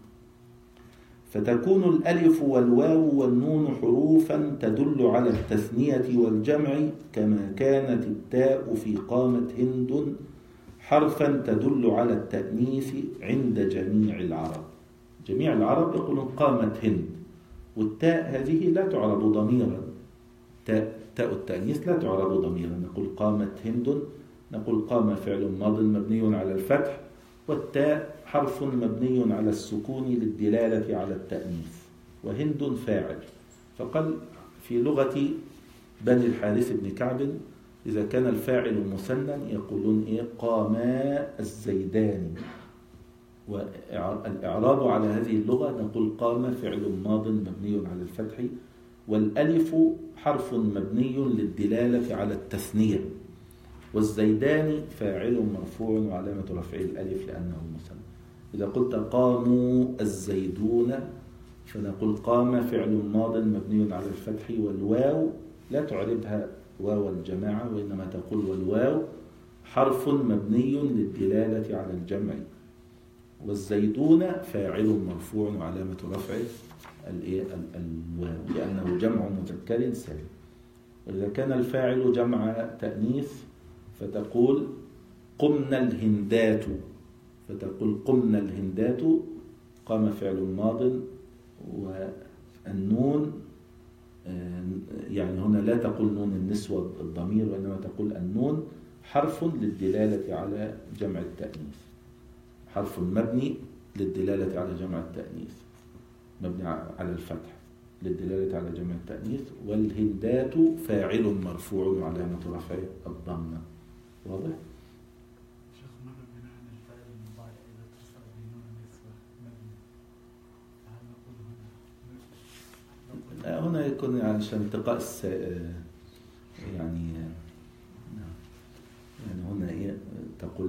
S1: فتكون الألف والواو والنون حروفا تدل على التثنية والجمع، كما كانت التاء في قامت هند حرفا تدل على التأنيث عند جميع العرب. جميع العرب يقولون قامت هند، والتاء هذه لا تعرب ضميرا، تاء التأنيث لا تعرب ضميرا. نقول قامت هند، نقول قام فعل ماض مبني على الفتح، والتاء حرف مبني على السكون للدلالة على التأنيث، وهند فاعل. فقال في لغة بني الحارث بن كعب إذا كان الفاعل مثنى يقولون قاما الزيدان، والإعراب على هذه اللغة نقول قام فعل ماض مبني على الفتح، والألف حرف مبني للدلالة على التثنية، والزيدان فاعل مرفوع وعلامة رفعه الألف لأنه مثنى. إذا قلت قاموا الزيدون فنقول قام فعل ماض مبني على الفتح، والواو لا تعربها واو الجماعة وإنما تقول والواو حرف مبني للدلالة على الجمع، والزيدون فاعل مرفوع وعلامة رفعه الواو لأنه جمع مذكر سالم. وإذا كان الفاعل جمع تأنيث فتقول قمنا الهندات، فتقول قمنا الهندات، قام فعل ماض والنون، يعني هنا لا تقول نون النسوة الضمير وإنما تقول النون حرف للدلالة على جمع التأنيث، حرف مبني للدلالة على جمع التأنيث، مبني على الفتح للدلالة على جمع التأنيث، والهندات فاعل مرفوع وعلامة رفعه الضمة. واضح؟
S2: شيخ مرة بناء عن الفاعل المضارع إذا اتصل بنون النسوة مبني، هل نقول
S1: هنا يكون عشان التقاء يعني هنا تقول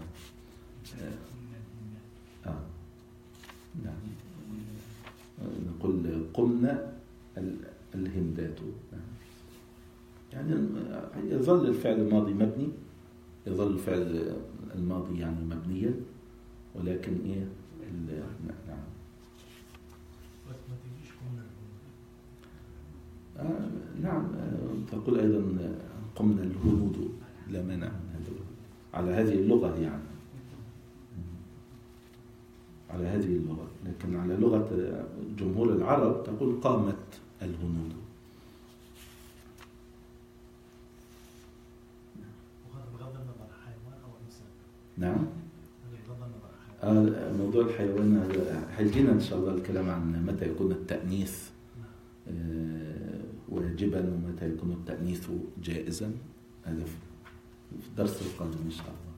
S1: نقول قمنا الهندات، يعني يظل الفعل الماضي مبني، يظل الفعل الماضي يعني مبنيا، ولكن نعم نعم تقول أيضا قمنا الهنود، لا مانع من هذا على هذه اللغة، يعني على هذه اللغة، لكن على لغة جمهور العرب تقول قامت الهنود.
S2: بغض النظر حيوان أو إنسان.
S1: نعم.
S2: بغض النظر
S1: موضوع الحيوان هيجينا إن شاء الله الكلام عن متى يكون التأنيث واجبا ومتى يكون التأنيث جائزا. هذا في الدرس القادم إن شاء الله.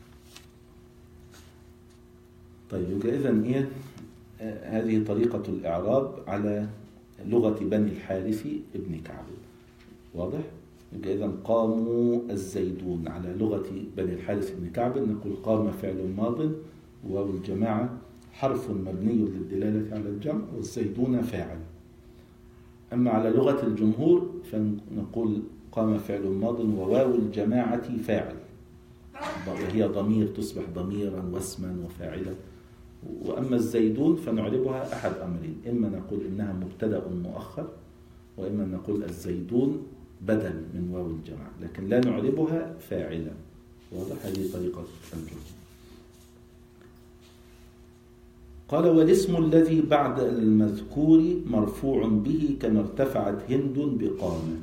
S1: طيب يبقى إذن إيه هذه طريقة الإعراب على لغة بني الحارث ابن كعب. واضح؟ يبقى إذن قاموا الزيدون على لغة بني الحارث ابن كعب نقول قام فعل ماض واو الجماعة حرف مبني للدلالة على الجمع والزيدون فاعل. أما على لغة الجمهور فنقول قام فعل ماض وواو الجماعة فاعل، وهي ضمير تصبح ضميرا واسما وفاعلا. وأما الزيدون فنعربها أحد أمرين، إما نقول إنها مبتدأ مؤخر، وإما نقول الزيدون بدل من واو الجماعة، لكن لا نعربها فاعلا. واضح؟ هذه طريقة الجمهور. قال والاسم الذي بعد المذكور مرفوع به كما ارتفعت هند بقامت.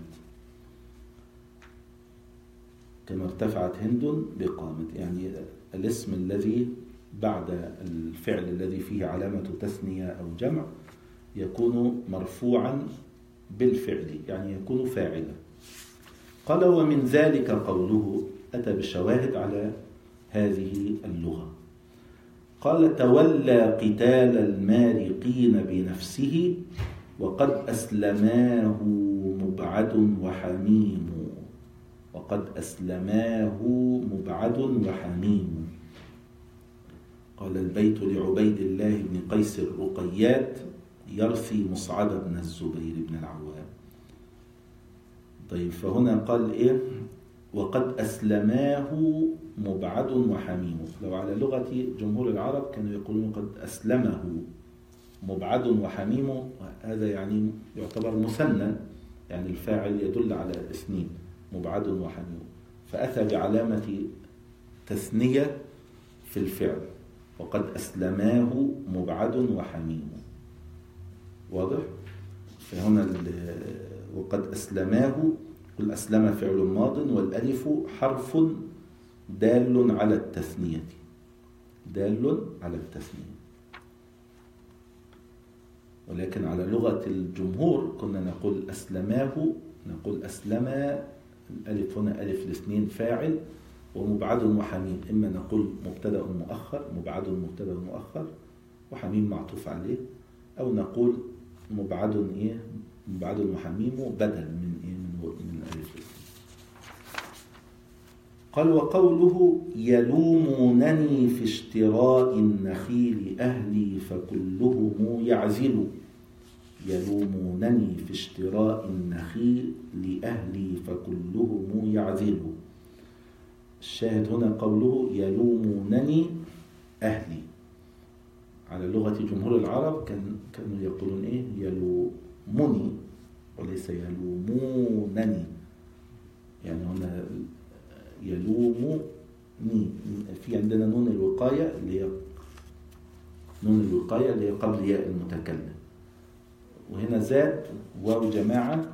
S1: كما ارتفعت هند بقامت، يعني الاسم الذي بعد الفعل الذي فيه علامة تثنية أو جمع يكون مرفوعا بالفعل، يعني يكون فاعلا. قال ومن ذلك قوله، أتى بالشواهد على هذه اللغة. قال تولى قتال المارقين بنفسه وقد أسلماه مبعد وحميم. وقد أسلماه مبعد وحميم. قال البيت لعبيد الله بن قيس الرقيات يرثي مصعد بن الزبير بن العوام. طيب فهنا قال إيه؟ وقد أسلماه مبعد وحميم. لو على لغة جمهور العرب كانوا يقولون قد أسلمه مبعد وحميم، هذا يعني يعتبر مثنى، يعني الفاعل يدل على اثنين مبعد وحميم، فأتى بعلامة تثنية في الفعل وقد أسلماه مبعد وحميم. واضح؟ فهنا وقد أسلماه، قل أسلم فعل ماض والألف حرف دال على التثنية، دال على التثنية. ولكن على لغة الجمهور كنا نقول أسلماه، نقول أسلم، الألف هنا ألف الاثنين فاعل، ومبعد وحميم إما نقول مبتدأ مؤخر، مبعد مبتدأ مؤخر وحميم معطوف عليه، أو نقول مبعد إيه؟ مبعد وحميم بدل من إيه؟ من ألف. قال وقوله يلومونني في اشتراء النخيل أهلي فكلهم يعزل. يلومونني في اشتراء النخيل لأهلي فكلهم يعزل. الشاهد هنا قوله يلومونني أهلي. على لغة جمهور العرب كانوا يقولون إيه؟ يلوموني وليس يلومونني، يعني هنا يلومني. في عندنا نون الوقاية اللي هي نون الوقاية اللي هي قبل ياء المتكلم، وهنا زاد واو جماعة،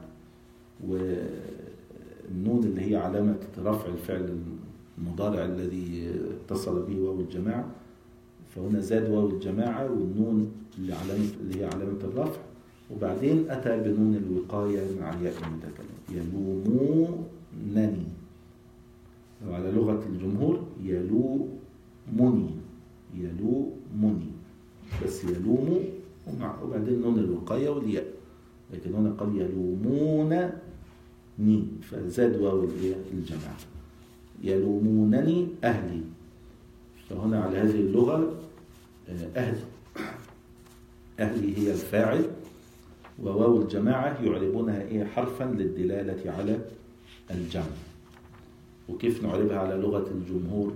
S1: والنون اللي هي علامة رفع الفعل المضارع الذي اتصل به واو الجماعة، فهنا زاد واو الجماعة والنون اللي هي علامة الرفع، وبعدين أتى بنون الوقاية مع ياء المتكلم. يلومونني وعلى لغة الجمهور يلومني، يلومني بس يلوم وبعدين نون الوقاية والياء، لكن هنا قال يلومونني فزاد واو الجماعة. يلومونني أهلي، فهنا على هذه اللغة أهلي هي الفاعل، وواو الجماعة يعربونها إيه؟ حرفا للدلالة على الجمع. وكيف نعربها على لغة الجمهور؟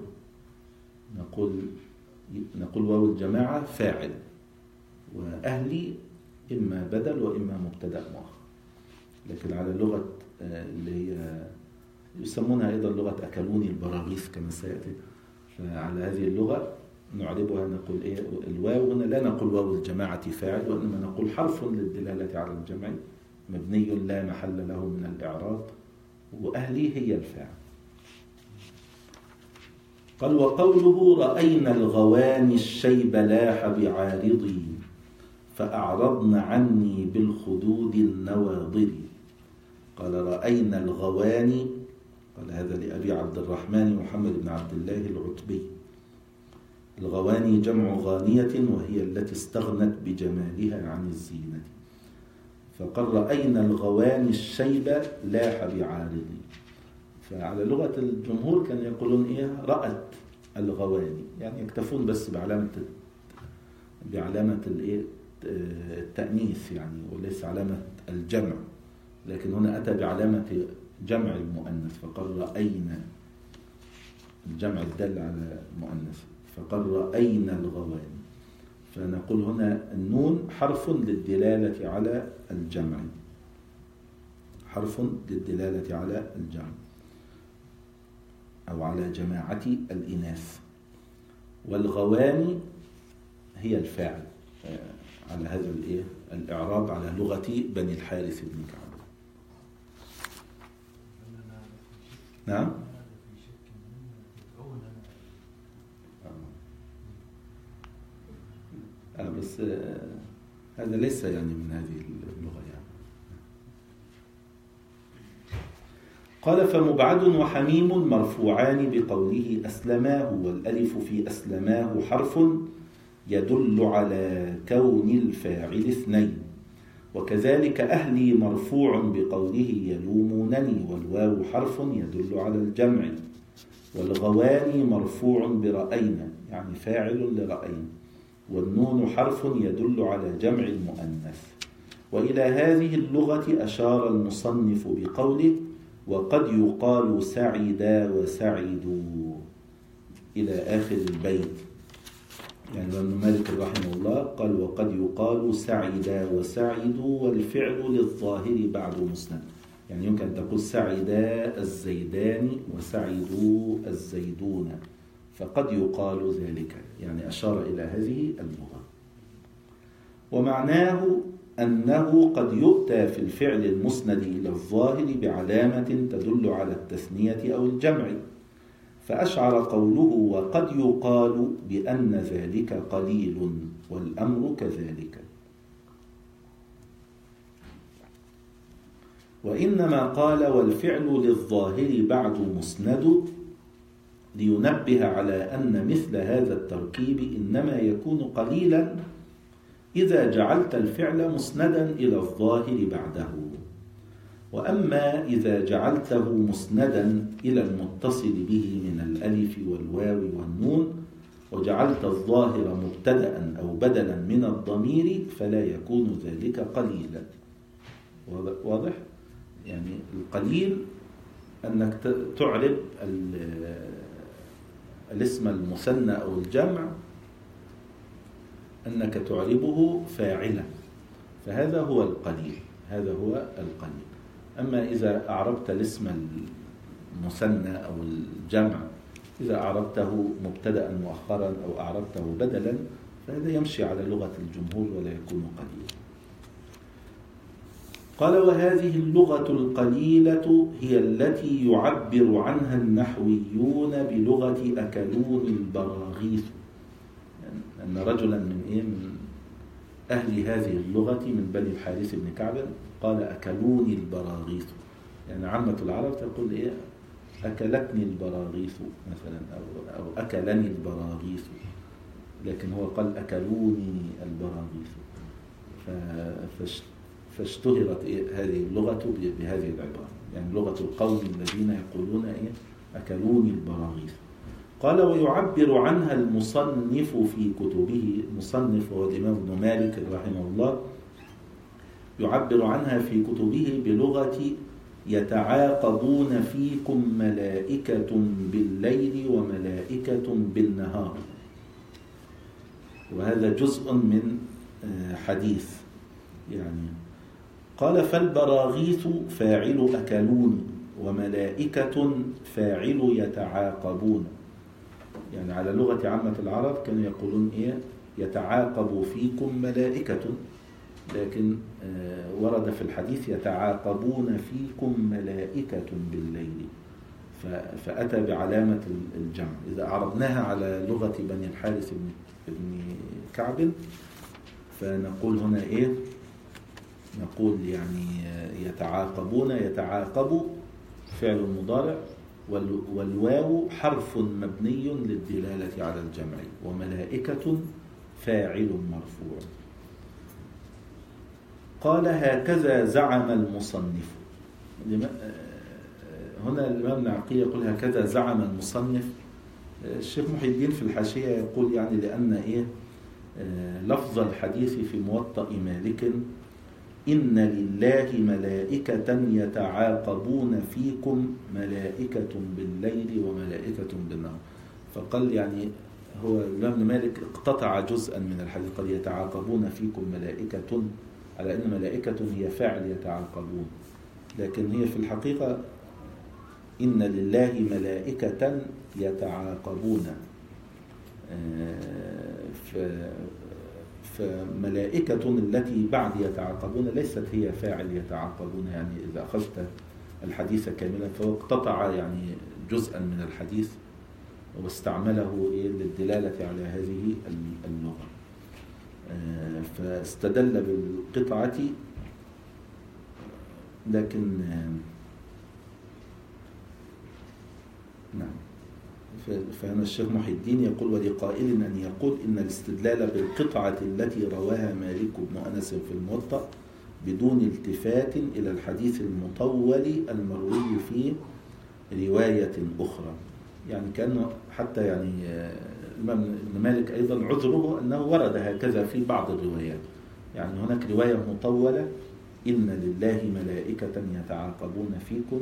S1: نقول واو الجماعة فاعل، وأهلي إما بدل وإما مبتدأ مؤخر. لكن على لغة اللي هي يسمونها أيضا لغة أكلوني البراغيث كما سيأتي، فعلى هذه اللغة نعربها نقول إيه؟ الواو هنا لا نقول واو الجماعة فاعل، وإنما نقول حرف للدلالة على الجمع مبني لا محل له من الإعراب، وأهلي هي الفاعل. قال وقوله رأينا الغواني الشيب لاح بعارضي فأعرضن عني بالخدود النواضر. قال رأينا الغواني، قال هذا لأبي عبد الرحمن محمد بن عبد الله العتبي. الغواني جمع غانية وهي التي استغنت بجمالها عن الزينة. فقال رأينا الغواني الشيب لاح بعارضي. فعلى لغة الجمهور كانوا يقولون إيه رأت الغواني، يعني يكتفون بس بعلامة التأنيث يعني، وليس علامة الجمع، لكن هنا أتى بعلامة جمع المؤنث فقال رأينا، الجمع الدل على المؤنث، فقال رأينا الغواني. فنقول هنا النون حرف للدلالة على الجمع، حرف للدلالة على الجمع أو على جماعة الإناث. والغواني هي الفاعل على هذا الإعراب على لغة بني الحارث بن كعب. نعم. بس هذا ليس يعني من هذه اللغة يعني. قال فمبعد وحميم مرفوعان بقوله أسلماه، والألف في أسلماه حرف يدل على كون الفاعل اثنين. وكذلك أهلي مرفوع بقوله يلومونني، والواو حرف يدل على الجمع. والغواني مرفوع برأينا يعني فاعل لرأينا، والنون حرف يدل على جمع المؤنث. وإلى هذه اللغة أشار المصنف بقوله وقد يقال سعدا وسعدوا إلى آخر البيت. يعني ابن مالك رحمه الله قال وقد يقال سعدا وسعدوا والفعل للظاهر بعد مسند، يعني يمكن أن تقول سعدا الزيدان وسعدوا الزيدون، فقد يقال ذلك، يعني أشار إلى هذه اللغة. ومعناه أنه قد يؤتى في الفعل المسند إلى الظاهر بعلامة تدل على التثنية أو الجمع، فأشعر قوله وقد يقال بأن ذلك قليل والأمر كذلك. وإنما قال والفعل للظاهر بعد مسند لينبه على أن مثل هذا التركيب إنما يكون قليلا إذا جعلت الفعل مسندا إلى الظاهر بعده. وأما إذا جعلته مسندا إلى المتصل به من الألف والواو والنون وجعلت الظاهر مبتدأ أو بدلا من الضمير فلا يكون ذلك قليلا. واضح؟ يعني القليل أنك تعرب الاسم المثنى أو الجمع أنك تعربه فاعلا، فهذا هو القليل، هذا هو القليل. أما إذا أعربت الاسم المثنى أو الجمع، إذا أعربته مبتدأ مؤخرا أو أعربته بدلا فهذا يمشي على لغة الجمهور ولا يكون قليلا. قال وهذه اللغة القليلة هي التي يعبر عنها النحويون بلغة أكلون البراغيث، يعني أن رجلا من أهل هذه اللغة من بني الحارث بن كعب قال أكلوني البراغيث، يعني عامة العرب تقول أكلتني البراغيث مثلا أو أكلني البراغيث، لكن هو قال أكلوني البراغيث، فاشتهرت هذه اللغة بهذه العبارة، يعني لغة القوم الذين يقولون أكلوني البراغيث. قال ويعبر عنها المصنف في كتبه، المصنف هو الإمام ابن مالك رحمه الله، يعبر عنها في كتبه بلغة يتعاقبون فيكم ملائكة بالليل وملائكة بالنهار، وهذا جزء من حديث يعني. قال فالبراغيث فاعل أكلون وملائكة فاعل يتعاقبون، يعني على لغة عامة العرب كانوا يقولون يتعاقب فيكم ملائكة، لكن ورد في الحديث يتعاقبون فيكم ملائكة بالليل، فأتى بعلامة الجمع. إذا أعرضناها على لغة بني الحارث بن كعب فنقول هنا إيه؟ نقول يعني يتعاقبون، يتعاقب فعل مضارع، والواو حرف مبني للدلالة على الجمع، وملائكة فاعل مرفوع. قال هكذا زعم المصنف. هنا الإمام العقيل يقول هكذا زعم المصنف. الشيخ محي الدين في الحاشية يقول يعني لأن إيه لفظ الحديث في موطأ مالك إن لله ملائكة يتعاقبون فيكم، ملائكة بالليل وملائكة بالنهار. فقال يعني هو الإمام مالك اقتطع جزءا من الحديث، قال يتعاقبون فيكم ملائكة، على أن ملائكة هي فاعل يتعاقبون، لكن هي في الحقيقة إن لله ملائكة يتعاقبون. فملائكة التي بعد يتعاقبون ليست هي فاعل يتعاقبون. يعني إذا أخذت الحديث كاملا فهو اقتطع يعني جزءا من الحديث واستعمله للدلالة على هذه اللغة، فاستدل بالقطعة. لكن نعم، فهنا الشيخ محي الدين يقول ولقائل أن يقول إن الاستدلال بالقطعة التي رواها مالك بن أنس في الموطأ بدون التفات إلى الحديث المطول المروي في رواية أخرى. يعني كأنه حتى يعني الإمام ابن مالك أيضا عذره أنه ورد هكذا في بعض الروايات. يعني هناك رواية مطولة إن لله ملائكة يتعاقبون فيكم،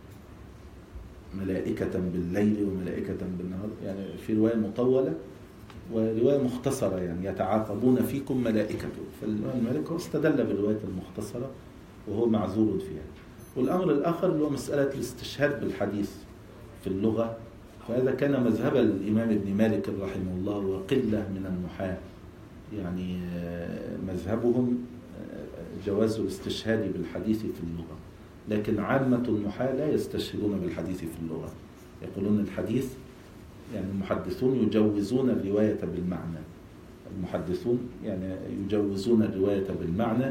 S1: ملائكة بالليل وملائكة بالنهار، يعني في رواية مطولة ورواية مختصرة يعني يتعاقبون فيكم ملائكة. فالإمام مالك استدل بالرواية المختصرة وهو معذور فيها. والأمر الآخر اللي هو مسألة الاستشهاد بالحديث في اللغة، فهذا كان مذهب الإمام ابن مالك رحمه الله وقلة من النحاة. يعني مذهبهم جواز الاستشهاد بالحديث في اللغة، لكن عامة النحاة لا يستشهدون بالحديث في اللغة. يقولون الحديث يعني المحدثون يجوزون الرواية بالمعنى، المحدثون يعني يجوزون الرواية بالمعنى،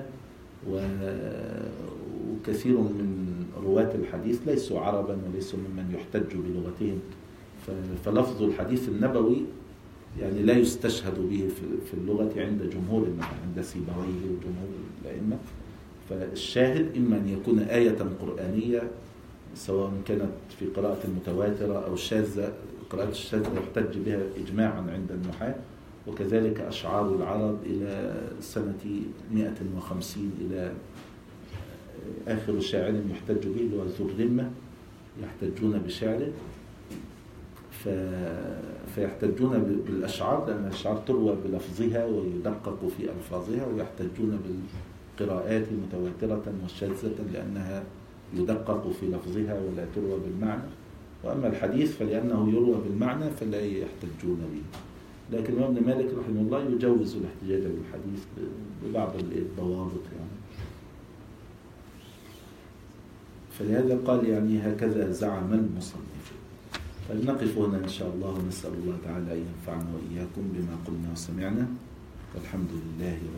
S1: وكثير من رواة الحديث ليسوا عربا وليسوا ممن يحتج بلغتهم، فلفظ الحديث النبوي يعني لا يستشهد به في اللغة عند جمهور النحاة، عند سيبويه وجمهور الأئمة. فالشاهد إما أن يكون آية قرآنية سواء كانت في قراءة متواترة أو شاذة، قراءة الشاذة يحتج بها إجماعا عند النحاة، وكذلك أشعار العرب إلى سنة 150 إلى آخر شاعر يحتج به اللي هو ذو الرمة، يحتجون بشعره. فيحتجون بالأشعار لأن الأشعار تروى بلفظها ويدقق في ألفاظها، ويحتجون بالقراءات متواترة وشاذة لأنها يدقق في لفظها ولا تروى بالمعنى. وأما الحديث فلأنه يروى بالمعنى فلا يحتجون به. لكن ابن مالك رحمه الله يجوز الاحتجاج بالحديث ببعض الضوابط يعني. فلهذا قال يعني هكذا زعم المصنف. فلنقف هنا إن شاء الله، ونسأل الله تعالى أن ينفعنا وإياكم بما قلنا وسمعنا، والحمد لله.